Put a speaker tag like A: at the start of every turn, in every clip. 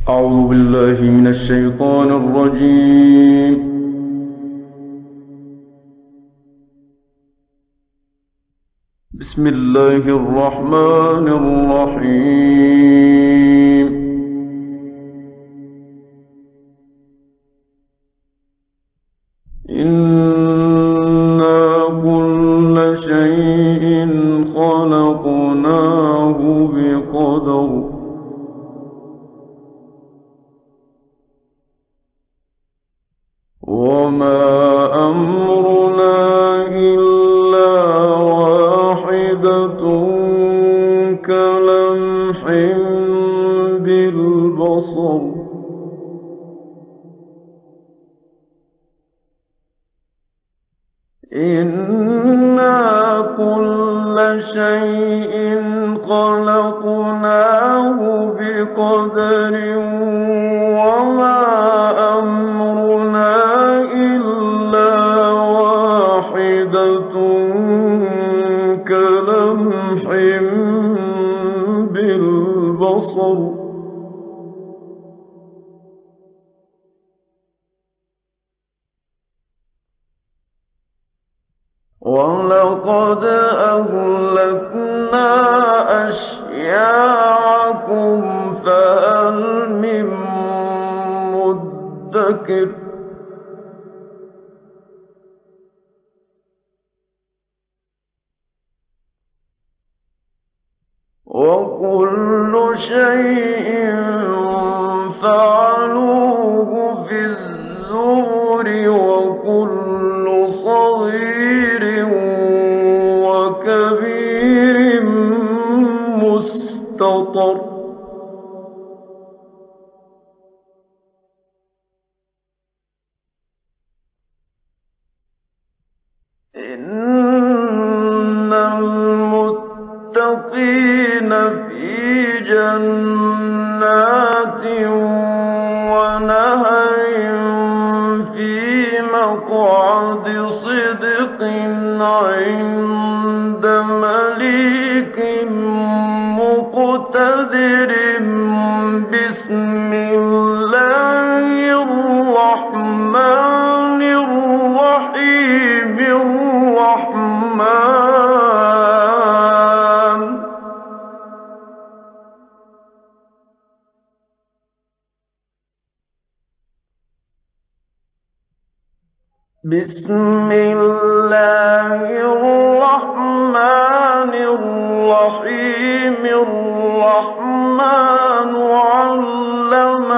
A: أعوذ بالله من الشيطان الرجيم. بسم الله الرحمن الرحيم. إنا كل شيء خلقناه بقدر. وما أمرنا إلا واحدة كلمح بالبصر. إنا كل شيء خلقناه بقدر. وما أمرنا إلا واحدة كلمح بالبصر. ولقد أهلكنا أشياعكم فهل من مدكر. وكل شيء فعلوه في الزبر. وكل صغير وكبير مستطر. إن المتقين في جنات ونهر في مقعد صدق عند مليك مقتدر. بسم الله الرحمن الرحيم. الرحمن بسم الله الرحمن الرحيم. الرحمن علم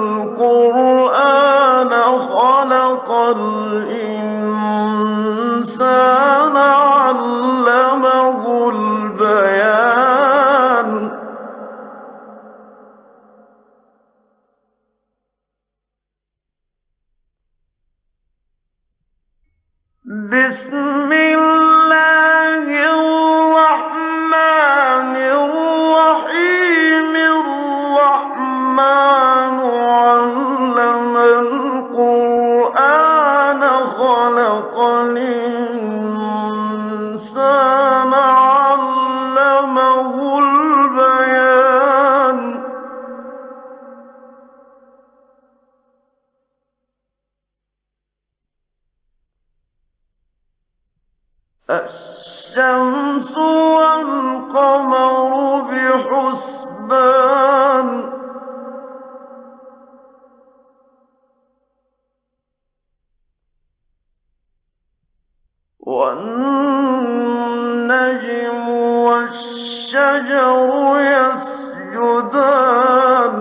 A: القرآن خلق الإنسان علمه البيان. بسم الله الرحمن الرحيم. الرحمن علم القرآن خلق الإنسان علمه البيان. الشمس والقمر بحسبان. والنجم والشجر يسجدان.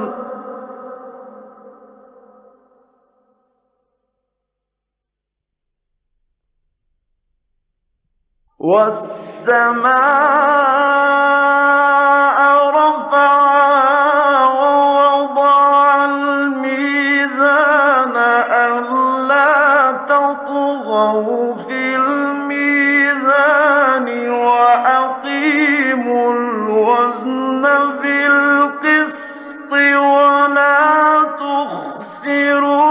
A: والسماء رفعها ووضع الميزان ألا تطغوا في الميزان وأقيموا الوزن بالقسط ولا تخسروا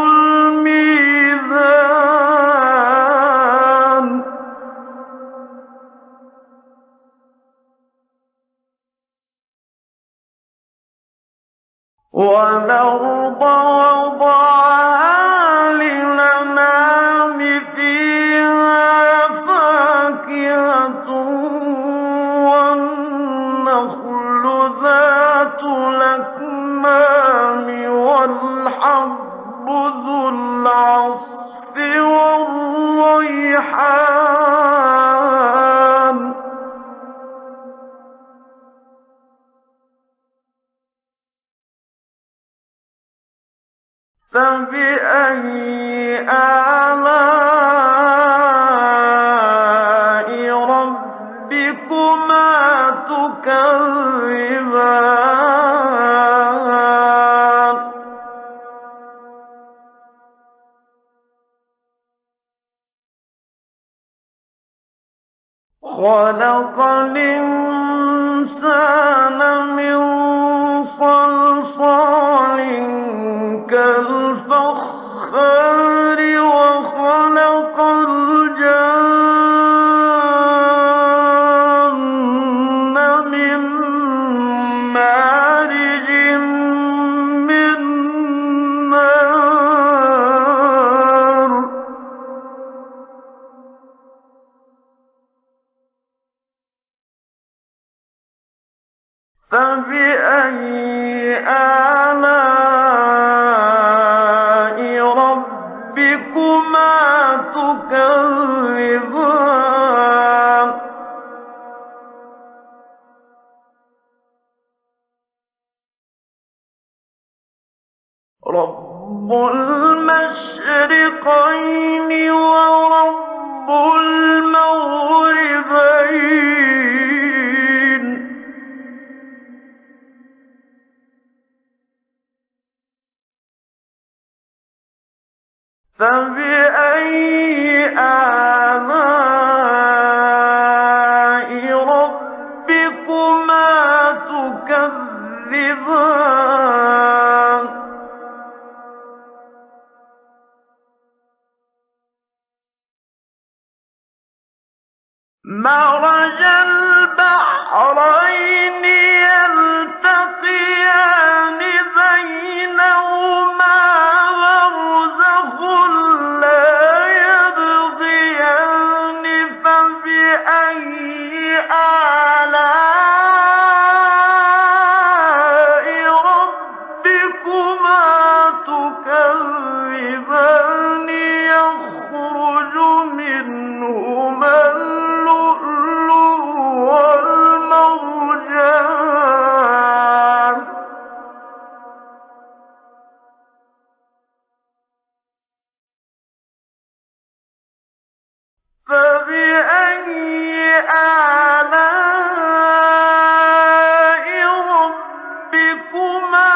A: الميزان. وَالْأَرْضَ وَضَعَهَا لِلْأَنَامِ فِيهَا فَاكِهَةٌ وَالنَّخْلُ ذَاتُ الْأَكْمَامِ وَالْحَبُّ ذُو الْعَصْفِ وَالرَّيْحَانُ فَبِأَيِّ آلَاءِ رَبِّكُمَا تُكَذِّبَانِ خَلَقَ الْإِنسَانَ مِن صَلْصَالٍ كَالْفَخَّارِ وَخَلَقَ الْجَانَّ مِن مَّارِجٍ مِّن نَّارٍ فَبِأَيِّ آلَاءِ رَبِّكُمَا تُكَذِّبَانِ رَبُّ الْمَشْرِقَيْنِ وَرَبُّ الْمَغْرِبَيْنِ فَبِأَيِّ آلَاءِ رَبِّكُمَا تُكَذِّبَانِ مَرَجَ الْبَحْرَيْنِ يَلْتَقِيَانِ بَيْنَهُمَا بَرْزَخٌ لَّا يَبْغِيَانِ فَبِأَيِّ آلَاءِ رَبِّكُمَا تُكَذِّبَانِ يَخْرُجُ مِنْهُمَا اللُّؤْلُؤُ وَالْمَرْجَانُ فَبِأَيِّ آلَاءِ رَبِّكُمَا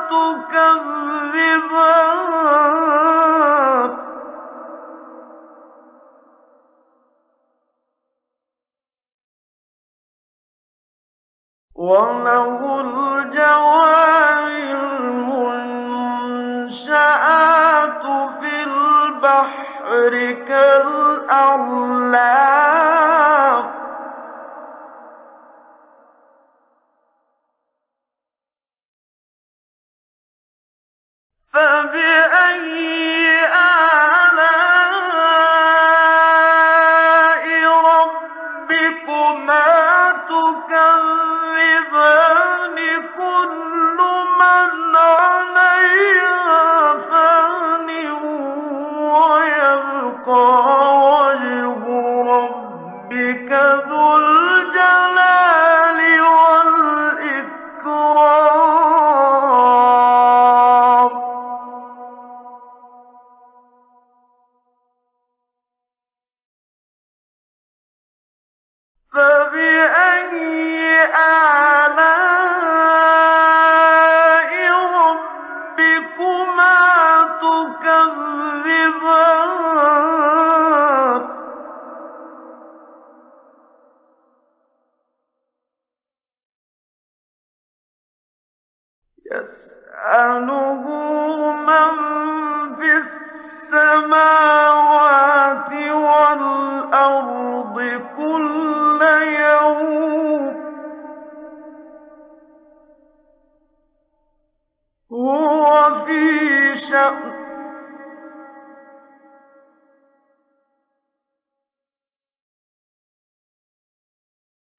A: تُكَذِّبَانِ وَلَهُ الْجَوَارِ الْمُنشَآتُ فِي الْبَحْرِ كَالْأَعْلَامِ فَبِأَيِّ آلَاءِ رَبِّكُمَا تُكَذِّبَانِ كُلُّ مَنْ عَلَيْهَا فَانٍ وَيَبْقَىٰ وَجْهُ رَبِّكَ ذُو الْجَلَالِ وَالْإِكْرَامِ فَبِأَيِّ آلَاءِ رَبِّكُمَا تُكَذِّبَانِ يَسْأَلُهُ مَن فِي السَّمَاوَاتِ وَالْأَرْضِ كُلَّ يَوْمٍ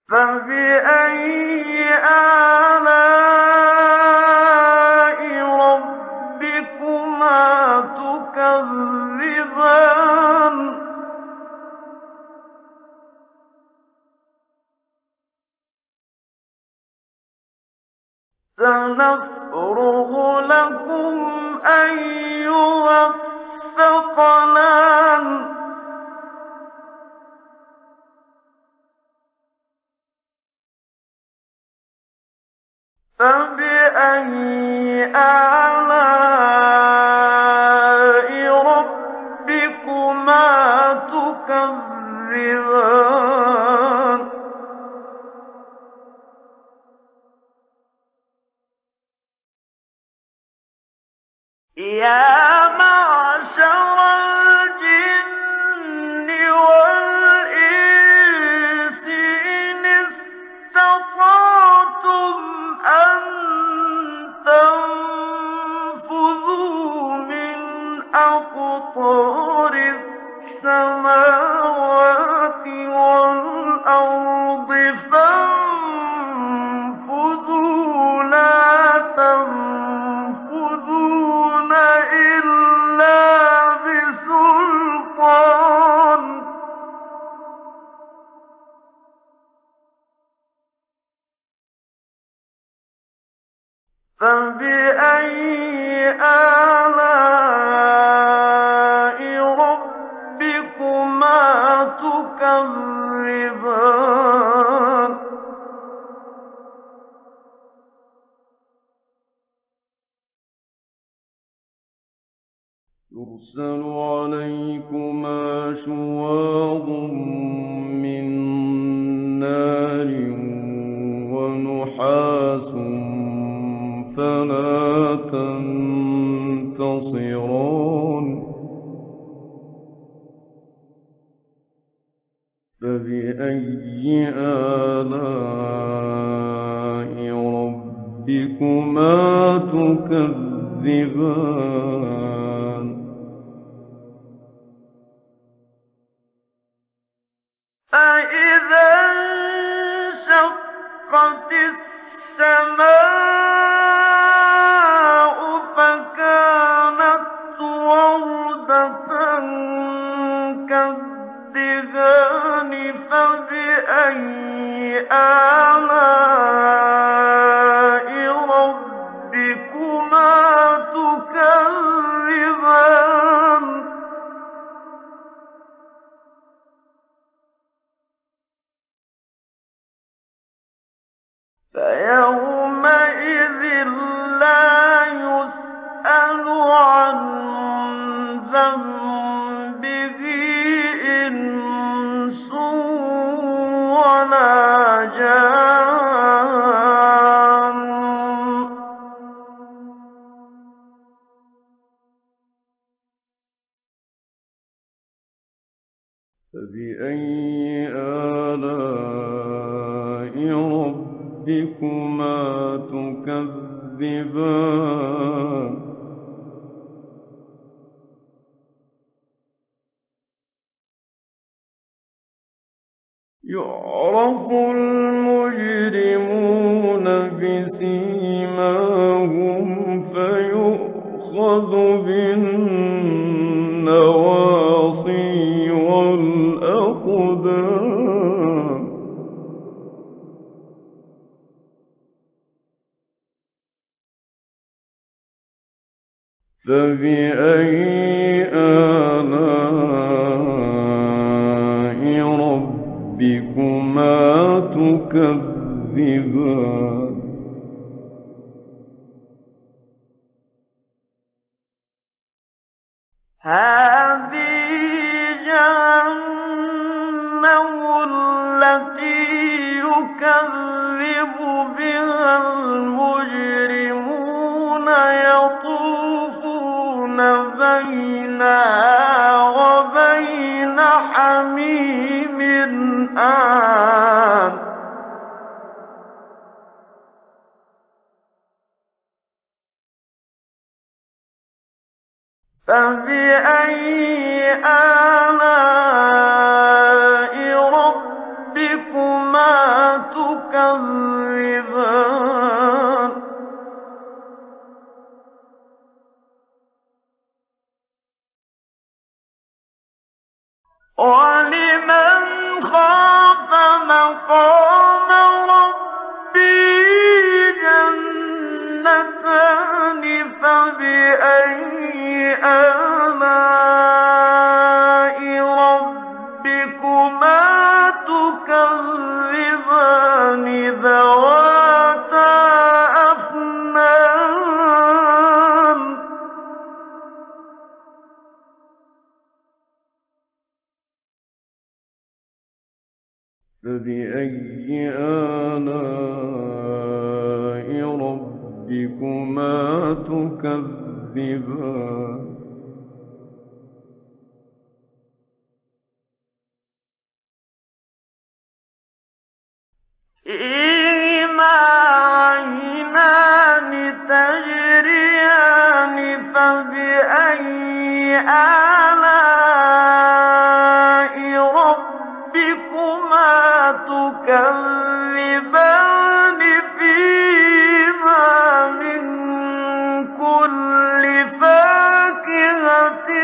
A: فبأي آلاء ربكما تكذبان سنفرغ لكم أيها الثقلان فبأي آلاء ربكما تكذبان يا معشر الجن والإنس إن استطعتم أن تنفذوا من أقطار السماوات والأرض فانفذوا لا تنفذون إلا بسلطان فبأي آلاء ربكما تكذبان يرسل عليكما شواظ من نار ونحاس فلا تنتصران فبأي آلاء ربكما تكذبان فإذا انشقت السماء فكانت وردة كالدهان فبأي آلاء ربكما تكذبان فيومئذ لا يسأل عن ذنبه إنس ولا جان فبأي آلاء ربكما تكذبان يعرف المجرمون بسيماهم فيؤخذ بالنواصي والأقدام فبأي آلاء ربكما تكذبان هذه جهنم التي يكذب بها المجرمون يطوفون بينها وبين حميم آن فبأي آلاء ربكما وَلِمَنْ خَافَ مَقَامَ رَبِّهِ جَنَّتَانِ فَبِأَيِّ آلَاءِ رَبِّكُمَا تُكَذِّبَانِ ذَوَاتَا أَفْنَانٍ فَبِأَيِّ آلَاءِ رَبِّكُمَا تُكَذِّبَانِ فِيهِمَا عَيْنَانِ تَجْرِيَانِ فَبِأَيِّ آلَاءِ رَبِّكُمَا تُكَذِّبَانِ فِيهِمَا مِن كُلِّ فَاكِهَةٍ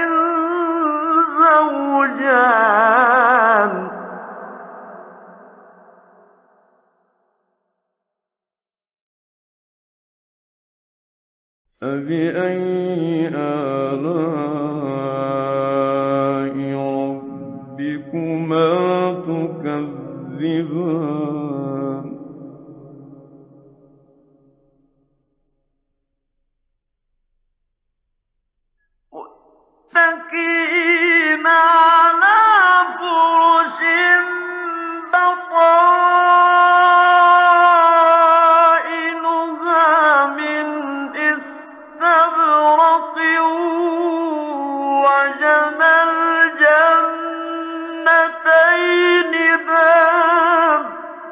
A: زَوْجَانِ فَبِأَيِّ آلَاءِ رَبِّكُمَا تُكَذِّبَانِ مُتَّكِئِينَ عَلَىٰ فُرُشٍ بَطَائِنُهَا مِنْ إِسْتَبْرَقٍ وَجَنَى الْجَنَّتَيْنِ دَانٍ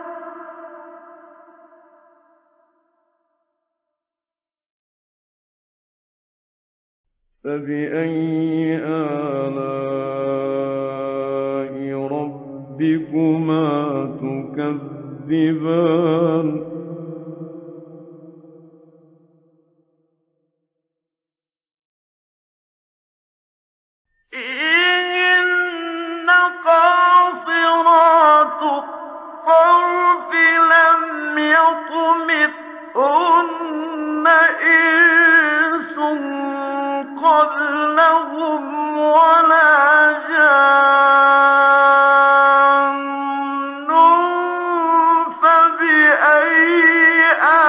A: فَبِأَيِّ آلَاءِ رَبِّكُمَا تُكَذِّبَانِ فِيهِنَّ قَاصِرَاتُ الطَّرْفِ لَمْ يَطْمِثْهُنَّ إِنسٌ قَبْلَهُمْ وَلَا جَانٌّ فَبِأَيِّ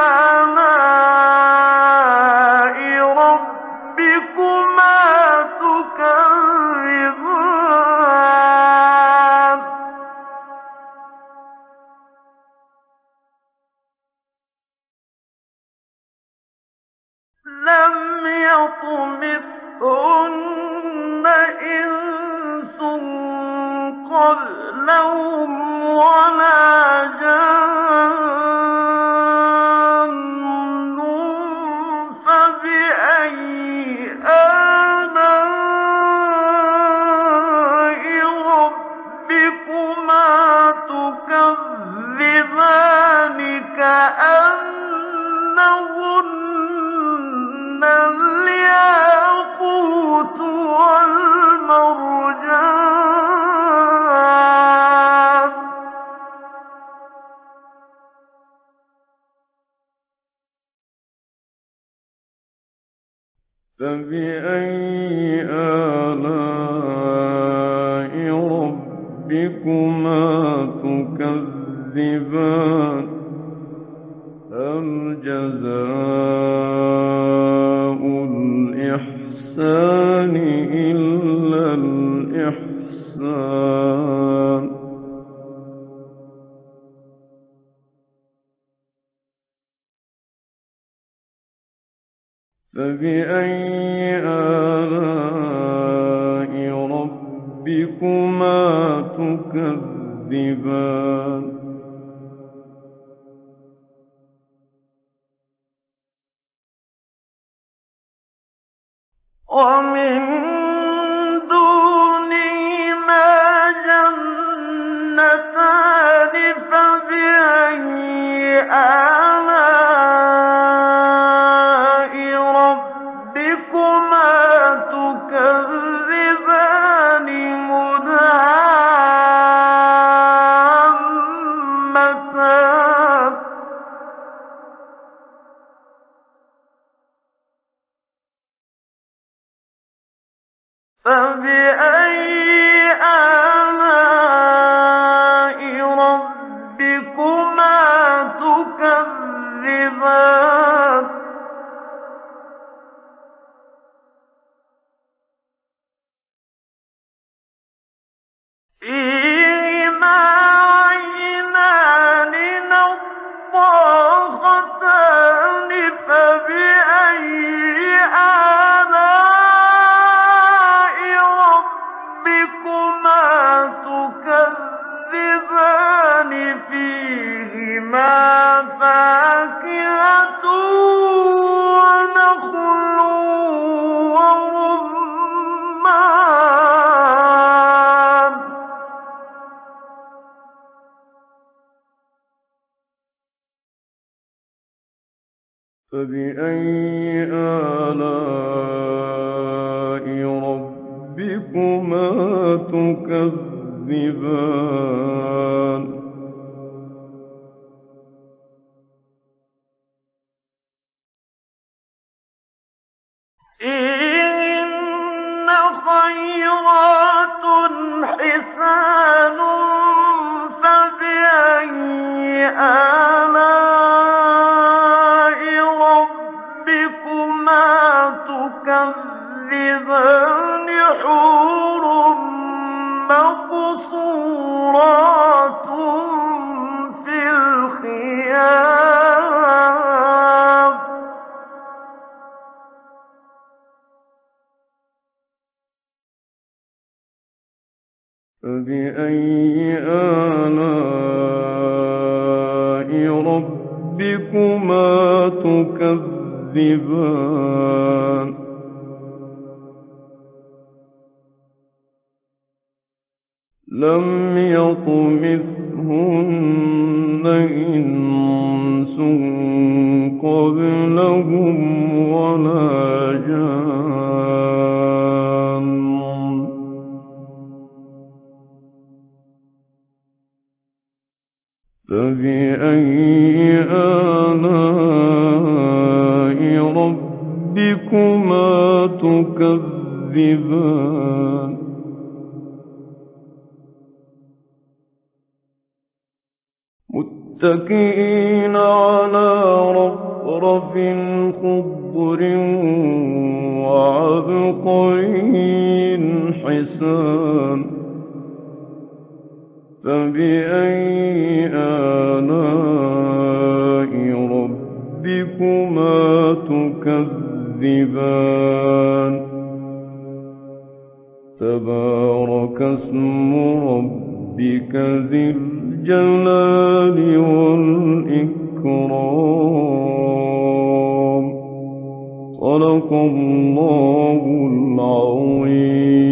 A: آلَاءِ رَبِّكُمَا تُكَذِّبَانِ لَمْ يَطْمِثْهُنَّ إِنسٌ قَبْلَهُمْ وَلَا جَانٌّ فَبِأَيِّ آلَاءِ رَبِّكُمَا تُكَذِّبَانِ كَأَنَّهُنَّ الْيَاقُوتُ وَالْمَرْجَانُ فَبِأَيِّ آلَاءِ رَبِّكُمَا تُكَذِّبَانِ هَلْ جَزَاءُ الْإِحْسَانِ إِلَّا الْإِحْسَانُ فَبِأَيِّ آلَاءِ رَبِّكُمَا تُكَذِّبَانِ وَمِن دُونِهِمَا جَنَّتَانِ فَبِأَيِّ آلَاءِ رَبِّكُمَا تُكَذِّبَانِ فبأي آلاء ربكما تكذبان فيهما عينان نضاختان فبأي آلاء ربكما تكذبان فيهما فاكهة ونخل ورمان فبأي آلاء ربكما تكذبان فيهن خيرات حسان فبأي آلاء ربكما تكذبان حور مقصورات في الخيام فبأي آلاء ربكما تكذبان لم يطمثهن إنس قبلهم ولا جان فبأي آلاء ربكما تكذبان متكئين على رفرف خضر وعبقري حسان فبأي آلاء ربكما تكذبان تبارك اسم ربك ذي الجلال والإكرام صدق الله العظيم